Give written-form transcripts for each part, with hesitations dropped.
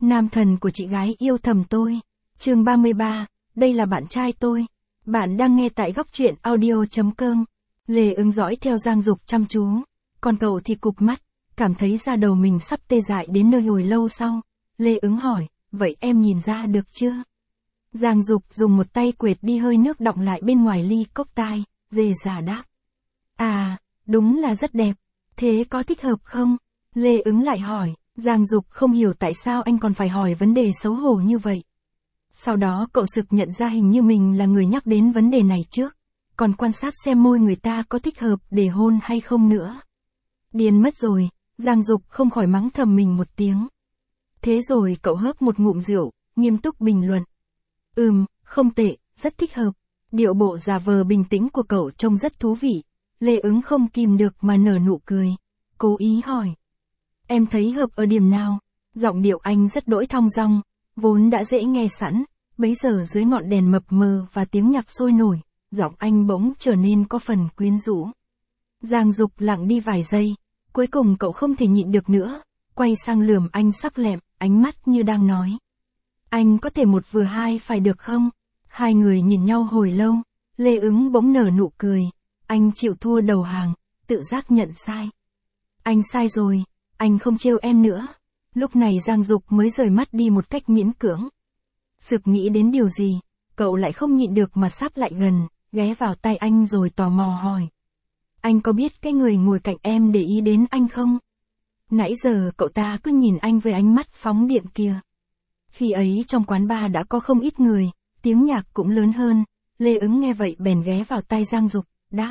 Nam thần của chị gái yêu thầm tôi. Chương 33, đây là bạn trai tôi. Bạn đang nghe tại góc truyện audio.com. Lê Ứng dõi theo Giang Dục chăm chú. Còn cậu thì cụp mắt, cảm thấy da đầu mình sắp tê dại đến nơi hồi lâu sau. Lê Ứng hỏi, vậy em nhìn ra được chưa? Giang Dục dùng một tay quệt đi hơi nước đọng lại bên ngoài ly cốc tai, dề dà đáp. À, đúng là rất đẹp. Thế có thích hợp không? Lê Ứng lại hỏi. Giang Dục không hiểu tại sao anh còn phải hỏi vấn đề xấu hổ như vậy. Sau đó cậu sực nhận ra hình như mình là người nhắc đến vấn đề này trước, còn quan sát xem môi người ta có thích hợp để hôn hay không nữa. Điên mất rồi, Giang Dục không khỏi mắng thầm mình một tiếng. Thế rồi cậu hớp một ngụm rượu, nghiêm túc bình luận. Không tệ, rất thích hợp. Điệu bộ giả vờ bình tĩnh của cậu trông rất thú vị. Lê Ứng không kìm được mà nở nụ cười. Cố ý hỏi. Em thấy hợp ở điểm nào? Giọng điệu anh rất đỗi thong dong, vốn đã dễ nghe sẵn, bấy giờ dưới ngọn đèn mập mờ và tiếng nhạc sôi nổi, giọng anh bỗng trở nên có phần quyến rũ. Giang Dục lặng đi vài giây, cuối cùng cậu không thể nhịn được nữa, quay sang lườm anh sắc lẹm, ánh mắt như đang nói. Anh có thể một vừa hai phải được không? Hai người nhìn nhau hồi lâu, Lê Ứng bỗng nở nụ cười, anh chịu thua đầu hàng, tự giác nhận sai. Anh sai rồi. Anh không trêu em nữa. Lúc này Giang Dục mới rời mắt đi một cách miễn cưỡng. Sực nghĩ đến điều gì, cậu lại không nhịn được mà sáp lại gần, ghé vào tai anh rồi tò mò hỏi. Anh có biết cái người ngồi cạnh em để ý đến anh không? Nãy giờ cậu ta cứ nhìn anh với ánh mắt phóng điện kia. Khi ấy trong quán bar đã có không ít người, tiếng nhạc cũng lớn hơn. Lê Ứng nghe vậy bèn ghé vào tai Giang Dục, đáp.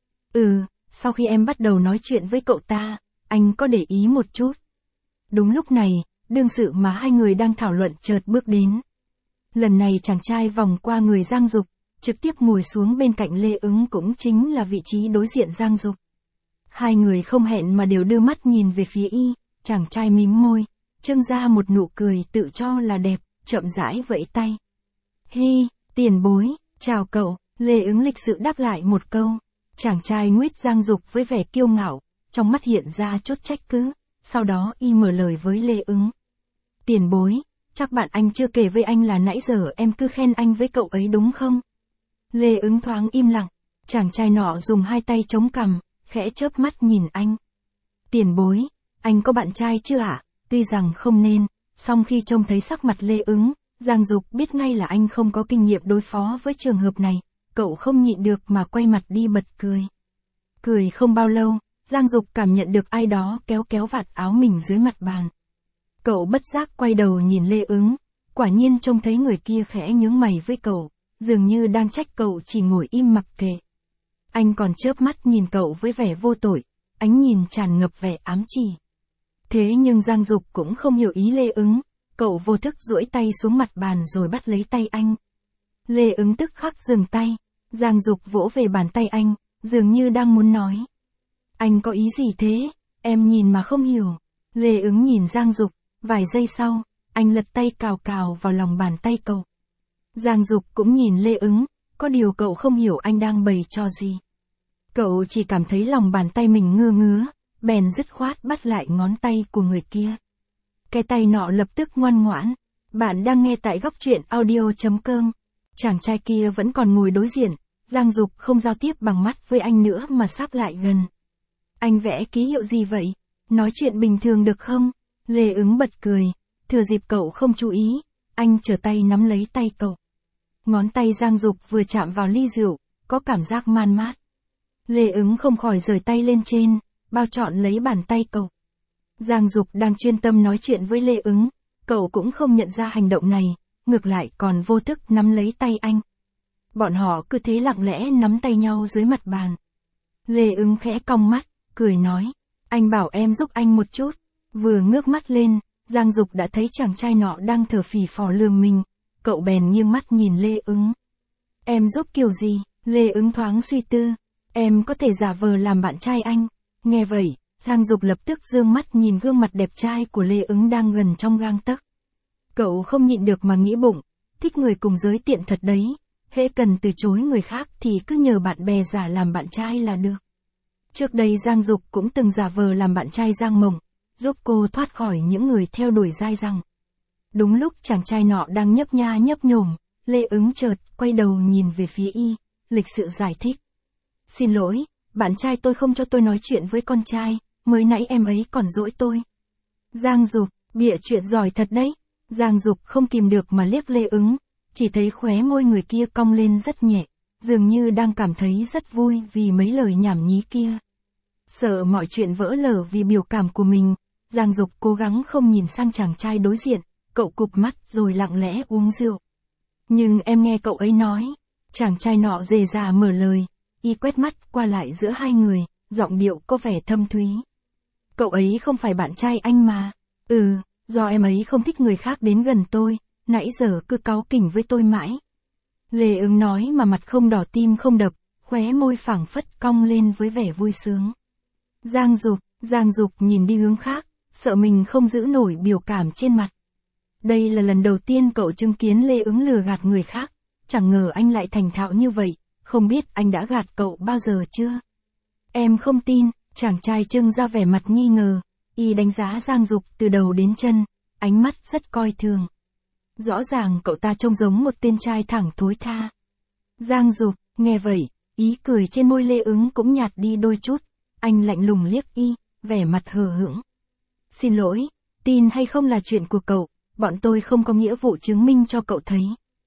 Sau khi em bắt đầu nói chuyện với cậu ta, anh có để ý một chút. Đúng lúc này, đương sự mà hai người đang thảo luận chợt bước đến. Lần này chàng trai vòng qua người Giang Dục, trực tiếp ngồi xuống bên cạnh Lê Ứng, cũng chính là vị trí đối diện Giang Dục. Hai người không hẹn mà đều đưa mắt nhìn về phía y, chàng trai mím môi, trưng ra một nụ cười tự cho là đẹp, chậm rãi vẫy tay. Hi, tiền bối, chào cậu. Lê Ứng lịch sự đáp lại một câu. Chàng trai nguyết Giang Dục với vẻ kiêu ngạo, trong mắt hiện ra chút trách cứ, sau đó y mở lời với Lê Ứng. Tiền bối, chắc bạn anh chưa kể với anh là nãy giờ em cứ khen anh với cậu ấy đúng không? Lê Ứng thoáng im lặng, chàng trai nọ dùng hai tay chống cằm, khẽ chớp mắt nhìn anh. Tiền bối, anh có bạn trai chưa ạ? Tuy rằng không nên, song khi trông thấy sắc mặt Lê Ứng, Giang Dục biết ngay là anh không có kinh nghiệm đối phó với trường hợp này, cậu không nhịn được mà quay mặt đi bật cười. Cười không bao lâu, Giang Dục cảm nhận được ai đó kéo kéo vạt áo mình dưới mặt bàn. Cậu bất giác quay đầu nhìn Lê Ứng, quả nhiên trông thấy người kia khẽ nhướng mày với cậu, dường như đang trách cậu chỉ ngồi im mặc kệ. Anh còn chớp mắt nhìn cậu với vẻ vô tội, ánh nhìn tràn ngập vẻ ám chỉ. Thế nhưng Giang Dục cũng không hiểu ý Lê Ứng, cậu vô thức duỗi tay xuống mặt bàn rồi bắt lấy tay anh. Lê Ứng tức khắc dừng tay, Giang Dục vỗ về bàn tay anh, dường như đang muốn nói. Anh có ý gì thế? Em nhìn mà không hiểu. Lê Ứng nhìn Giang Dục, vài giây sau, anh lật tay cào cào vào lòng bàn tay cậu. Giang Dục cũng nhìn Lê Ứng, có điều cậu không hiểu anh đang bày trò gì. Cậu chỉ cảm thấy lòng bàn tay mình ngứa ngứa, bèn dứt khoát bắt lại ngón tay của người kia. Cái tay nọ lập tức ngoan ngoãn. Bạn đang nghe tại góc truyện audio.com. Chàng trai kia vẫn còn ngồi đối diện, Giang Dục không giao tiếp bằng mắt với anh nữa mà sáp lại gần. Anh vẽ ký hiệu gì vậy? Nói chuyện bình thường được không? Lê Ứng bật cười, thừa dịp cậu không chú ý, anh trở tay nắm lấy tay cậu. Ngón tay Giang Dục vừa chạm vào ly rượu, có cảm giác man mát. Lê Ứng không khỏi giơ tay lên trên, bao trọn lấy bàn tay cậu. Giang Dục đang chuyên tâm nói chuyện với Lê Ứng, cậu cũng không nhận ra hành động này, ngược lại còn vô thức nắm lấy tay anh. Bọn họ cứ thế lặng lẽ nắm tay nhau dưới mặt bàn. Lê Ứng khẽ cong mắt, cười nói, anh bảo em giúp anh một chút. Vừa ngước mắt lên, Giang Dục đã thấy chàng trai nọ đang thở phì phò lườm mình, cậu bèn nghiêng mắt nhìn Lê Ứng. Em giúp kiểu gì? Lê Ứng thoáng suy tư, em có thể giả vờ làm bạn trai anh. Nghe vậy, Giang Dục lập tức dương mắt nhìn gương mặt đẹp trai của Lê Ứng đang gần trong gang tấc. Cậu không nhịn được mà nghĩ bụng, thích người cùng giới tiện thật đấy, hễ cần từ chối người khác thì cứ nhờ bạn bè giả làm bạn trai là được. Trước đây Giang Dục cũng từng giả vờ làm bạn trai Giang Mộng, giúp cô thoát khỏi những người theo đuổi dai dẳng. Đúng lúc chàng trai nọ đang nhấp nha nhấp nhổm, Lê Ứng chợt quay đầu nhìn về phía y, lịch sự giải thích. Xin lỗi, bạn trai tôi không cho tôi nói chuyện với con trai, mới nãy em ấy còn dỗi tôi. Giang Dục, bịa chuyện giỏi thật đấy. Giang Dục không kìm được mà liếc Lê Ứng, chỉ thấy khóe môi người kia cong lên rất nhẹ, dường như đang cảm thấy rất vui vì mấy lời nhảm nhí kia. Sợ mọi chuyện vỡ lở vì biểu cảm của mình, Giang Dục cố gắng không nhìn sang chàng trai đối diện, cậu cụp mắt rồi lặng lẽ uống rượu. Nhưng em nghe cậu ấy nói, chàng trai nọ dề dà mở lời, y quét mắt qua lại giữa hai người, giọng điệu có vẻ thâm thúy. Cậu ấy không phải bạn trai anh mà. Do em ấy không thích người khác đến gần tôi, nãy giờ cứ cáu kỉnh với tôi mãi. Lê Ứng nói mà mặt không đỏ tim không đập, khóe môi phảng phất cong lên với vẻ vui sướng. Giang Dục nhìn đi hướng khác, sợ mình không giữ nổi biểu cảm trên mặt. Đây là lần đầu tiên cậu chứng kiến Lê Ứng lừa gạt người khác, chẳng ngờ anh lại thành thạo như vậy, không biết anh đã gạt cậu bao giờ chưa? Em không tin, chàng trai trưng ra vẻ mặt nghi ngờ, y đánh giá Giang Dục từ đầu đến chân, ánh mắt rất coi thường. Rõ ràng cậu ta trông giống một tên trai thẳng thối tha. Giang Dục, nghe vậy, ý cười trên môi Lê Ứng cũng nhạt đi đôi chút, anh lạnh lùng liếc y, vẻ mặt hờ hững. Xin lỗi, tin hay không là chuyện của cậu, bọn tôi không có nghĩa vụ chứng minh cho cậu thấy.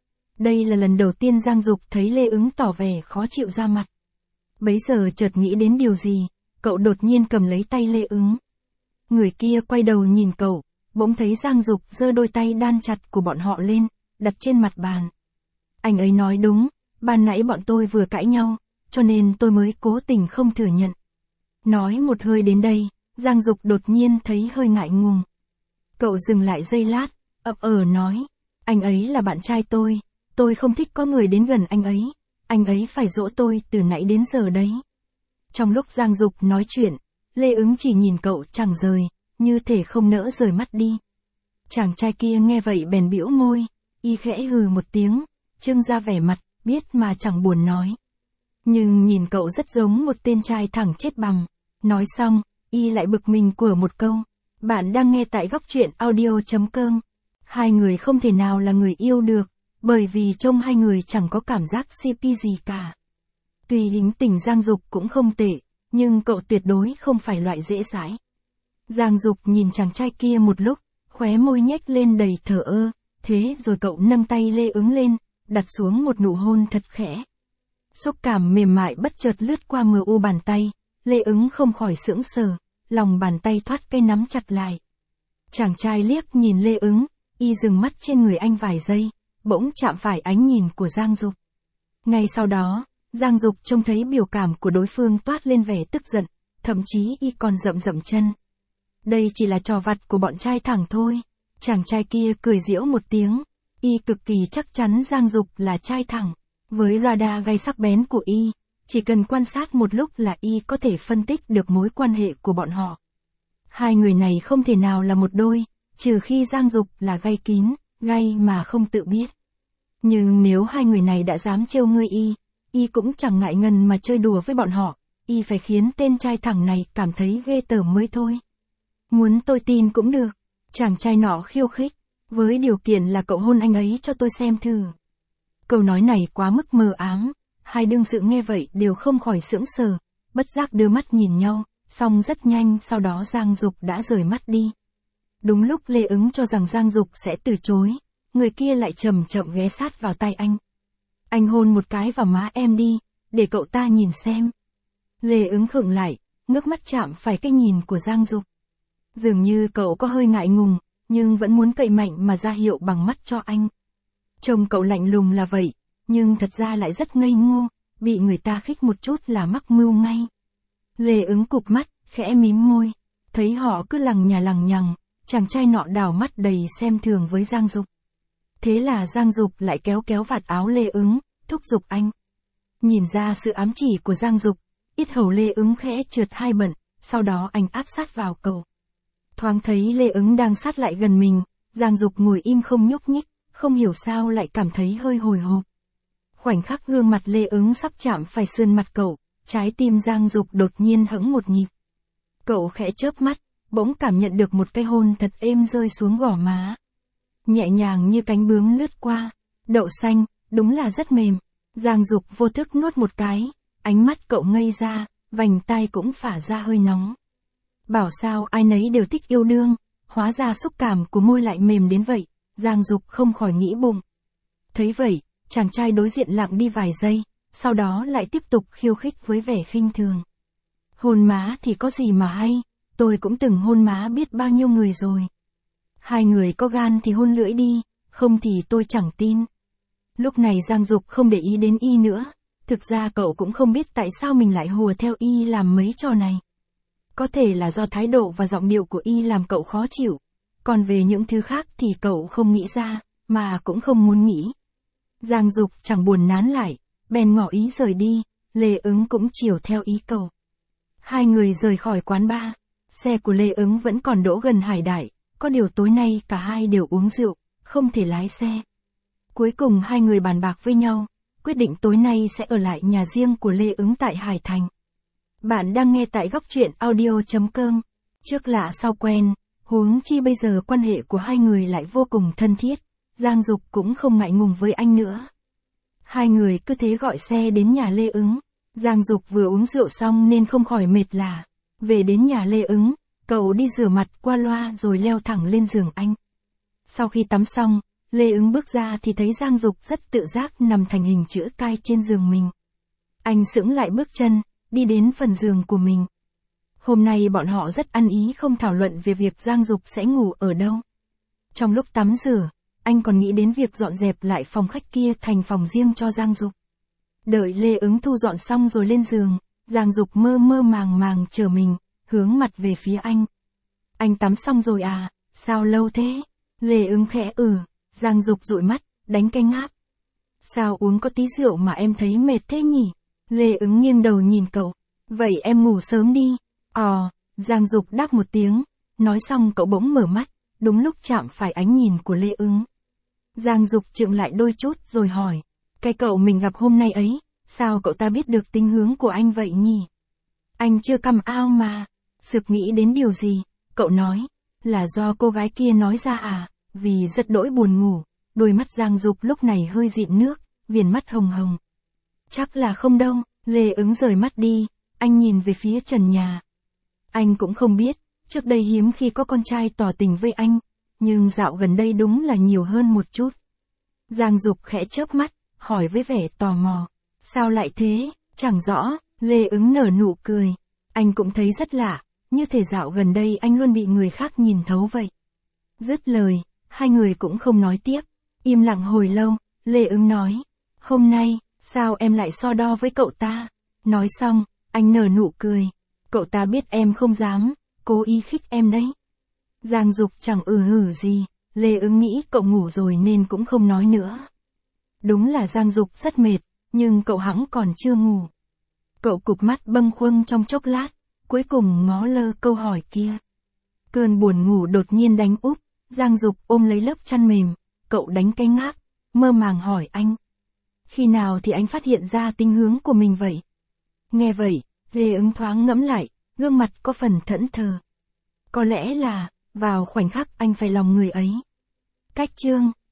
Đây là lần đầu tiên Giang Dục thấy Lê Ứng tỏ vẻ khó chịu ra mặt. Bấy giờ chợt nghĩ đến điều gì, cậu đột nhiên cầm lấy tay Lê Ứng. Người kia quay đầu nhìn cậu, bỗng thấy Giang Dục giơ đôi tay đan chặt của bọn họ lên, đặt trên mặt bàn. Anh ấy nói đúng, ban nãy bọn tôi vừa cãi nhau, cho nên tôi mới cố tình không thừa nhận. Nói một hơi đến đây, Giang Dục đột nhiên thấy hơi ngại ngùng. Cậu dừng lại giây lát, ậm nói, anh ấy là bạn trai tôi không thích có người đến gần anh ấy phải dỗ tôi từ nãy đến giờ đấy. Trong lúc Giang Dục nói chuyện, Lê Ứng chỉ nhìn cậu chẳng rời, như thể không nỡ rời mắt đi. Chàng trai kia nghe vậy bèn bĩu môi, y khẽ hừ một tiếng, trưng ra vẻ mặt, biết mà chẳng buồn nói. Nhưng nhìn cậu rất giống một tên trai thẳng chết bằm. Nói xong, y lại bực mình của một câu. Bạn đang nghe tại góc truyện audio.com. Hai người không thể nào là người yêu được, bởi vì trông hai người chẳng có cảm giác CP gì cả. Tuy tính tình Giang Dục cũng không tệ, nhưng cậu tuyệt đối không phải loại dễ dãi. Giang Dục nhìn chàng trai kia một lúc, khóe môi nhếch lên đầy thờ ơ, thế rồi cậu nâng tay Lê Ứng lên, đặt xuống một nụ hôn thật khẽ. Xúc cảm mềm mại bất chợt lướt qua mờ u bàn tay, Lê Ứng không khỏi sững sờ, lòng bàn tay thoát cái nắm chặt lại. Chàng trai liếc nhìn Lê Ứng, y dừng mắt trên người anh vài giây, bỗng chạm phải ánh nhìn của Giang Dục. Ngay sau đó, Giang Dục trông thấy biểu cảm của đối phương toát lên vẻ tức giận, thậm chí y còn dậm chân. Đây chỉ là trò vặt của bọn trai thẳng thôi. Chàng trai kia cười giễu một tiếng, y cực kỳ chắc chắn Giang Dục là trai thẳng. Với radar gây sắc bén của y, chỉ cần quan sát một lúc là y có thể phân tích được mối quan hệ của bọn họ. Hai người này không thể nào là một đôi, trừ khi Giang Dục là gay kín, gay mà không tự biết. Nhưng nếu hai người này đã dám trêu ngươi y cũng chẳng ngại ngần mà chơi đùa với bọn họ, y phải khiến tên trai thẳng này cảm thấy ghê tởm mới thôi. Muốn tôi tin cũng được, chàng trai nọ khiêu khích, với điều kiện là cậu hôn anh ấy cho tôi xem thử. Câu nói này quá mức mờ ám, hai đương sự nghe vậy đều không khỏi sững sờ, bất giác đưa mắt nhìn nhau, song rất nhanh sau đó Giang Dục đã rời mắt đi. Đúng lúc Lê Ứng cho rằng Giang Dục sẽ từ chối, người kia lại chậm chậm ghé sát vào tai anh. Anh hôn một cái vào má em đi, để cậu ta nhìn xem. Lê Ứng khựng lại, ngước mắt chạm phải cái nhìn của Giang Dục. Dường như cậu có hơi ngại ngùng, nhưng vẫn muốn cậy mạnh mà ra hiệu bằng mắt cho anh. Trông cậu lạnh lùng là vậy, nhưng thật ra lại rất ngây ngô, bị người ta khích một chút là mắc mưu ngay. Lê Ứng cụp mắt, khẽ mím môi, thấy họ cứ lằng nhằng, chàng trai nọ đảo mắt đầy xem thường với Giang Dục. Thế là Giang Dục lại kéo vạt áo Lê Ứng, thúc giục anh. Nhìn ra sự ám chỉ của Giang Dục, yết hầu Lê Ứng khẽ trượt hai bận, sau đó anh áp sát vào cậu. Thoáng thấy Lê Ứng đang sát lại gần mình, Giang Dục ngồi im không nhúc nhích, không hiểu sao lại cảm thấy hơi hồi hộp. Khoảnh khắc gương mặt Lê Ứng sắp chạm phải sườn mặt cậu, trái tim Giang Dục đột nhiên hững một nhịp. Cậu khẽ chớp mắt, bỗng cảm nhận được một cái hôn thật êm rơi xuống gò má. nhẹ nhàng như cánh bướm lướt qua. Đậu xanh, đúng là rất mềm. Giang Dục vô thức nuốt một cái, ánh mắt cậu ngây ra, vành tai cũng phả ra hơi nóng. Bảo sao ai nấy đều thích yêu đương, hóa ra xúc cảm của môi lại mềm đến vậy, Giang Dục không khỏi nghĩ bụng. Thấy vậy, chàng trai đối diện lặng đi vài giây, sau đó lại tiếp tục khiêu khích với vẻ khinh thường. Hôn má thì có gì mà hay, tôi cũng từng hôn má biết bao nhiêu người rồi. Hai người có gan thì hôn lưỡi đi, không thì tôi chẳng tin. Lúc này Giang Dục không để ý đến y nữa, thực ra cậu cũng không biết tại sao mình lại hùa theo y làm mấy trò này. Có thể là do thái độ và giọng điệu của y làm cậu khó chịu, còn về những thứ khác thì cậu không nghĩ ra, mà cũng không muốn nghĩ. Giang Dục chẳng buồn nán lại, bèn ngỏ ý rời đi, Lê Ứng cũng chiều theo ý cậu. Hai người rời khỏi quán bar, xe của Lê Ứng vẫn còn đỗ gần Hải Đại, có điều tối nay cả hai đều uống rượu, không thể lái xe. Cuối cùng hai người bàn bạc với nhau, quyết định tối nay sẽ ở lại nhà riêng của Lê Ứng tại Hải Thành. Bạn đang nghe tại góc truyện audio.com. Trước lạ sau quen, huống chi bây giờ quan hệ của hai người lại vô cùng thân thiết, Giang Dục cũng không ngại ngùng với anh nữa. Hai người cứ thế gọi xe đến nhà Lê Ứng. Giang Dục vừa uống rượu xong nên không khỏi mệt lả. Về đến nhà Lê Ứng, cậu đi rửa mặt qua loa rồi leo thẳng lên giường anh. Sau khi tắm xong, Lê Ứng bước ra thì thấy Giang Dục rất tự giác nằm thành hình chữ cai trên giường mình. Anh sững lại bước chân, đi đến phần giường của mình. Hôm nay bọn họ rất ăn ý không thảo luận về việc Giang Dục sẽ ngủ ở đâu. Trong lúc tắm rửa, anh còn nghĩ đến việc dọn dẹp lại phòng khách kia thành phòng riêng cho Giang Dục. Đợi Lê Ứng thu dọn xong rồi lên giường, Giang Dục mơ mơ màng màng chờ mình, hướng mặt về phía anh. Anh tắm xong rồi à, sao lâu thế? Lê Ứng khẽ Giang Dục dụi mắt, đánh cái ngáp. Sao uống có tí rượu mà em thấy mệt thế nhỉ? Lê Ứng nghiêng đầu nhìn cậu. Vậy em ngủ sớm đi. Giang Dục đáp một tiếng. Nói xong cậu bỗng mở mắt, đúng lúc chạm phải ánh nhìn của Lê Ứng. Giang Dục chững lại đôi chút rồi hỏi. Cái cậu mình gặp hôm nay ấy, sao cậu ta biết được tính hướng của anh vậy nhỉ? Anh chưa come out mà. Sực nghĩ đến điều gì, cậu nói. Là do cô gái kia nói ra à? Vì rất đỗi buồn ngủ, đôi mắt Giang Dục lúc này hơi dịn nước, viền mắt hồng hồng. Chắc là không đâu, Lê Ứng rời mắt đi, anh nhìn về phía trần nhà. Anh cũng không biết, trước đây hiếm khi có con trai tỏ tình với anh, nhưng dạo gần đây đúng là nhiều hơn một chút. Giang Dục khẽ chớp mắt, hỏi với vẻ tò mò. Sao lại thế, chẳng rõ, Lê Ứng nở nụ cười. Anh cũng thấy rất lạ, như thể dạo gần đây anh luôn bị người khác nhìn thấu vậy. Dứt lời, hai người cũng không nói tiếp. Im lặng hồi lâu, Lê Ứng nói. Hôm nay, sao em lại so đo với cậu ta? Nói xong, anh nở nụ cười. Cậu ta biết em không dám, cố ý khích em đấy. Giang Dục chẳng gì, Lê Ứng nghĩ cậu ngủ rồi nên cũng không nói nữa. Đúng là Giang Dục rất mệt, nhưng cậu hẵng còn chưa ngủ. Cậu cụp mắt bâng khuâng trong chốc lát, cuối cùng ngó lơ câu hỏi kia. Cơn buồn ngủ đột nhiên đánh úp, Giang Dục ôm lấy lớp chăn mềm, cậu đánh cái ngáp, mơ màng hỏi anh. Khi nào thì anh phát hiện ra tính hướng của mình vậy? Nghe vậy, Lê Ứng thoáng ngẫm lại, gương mặt có phần thẫn thờ. Có lẽ là, vào khoảnh khắc anh phải lòng người ấy. Cách chương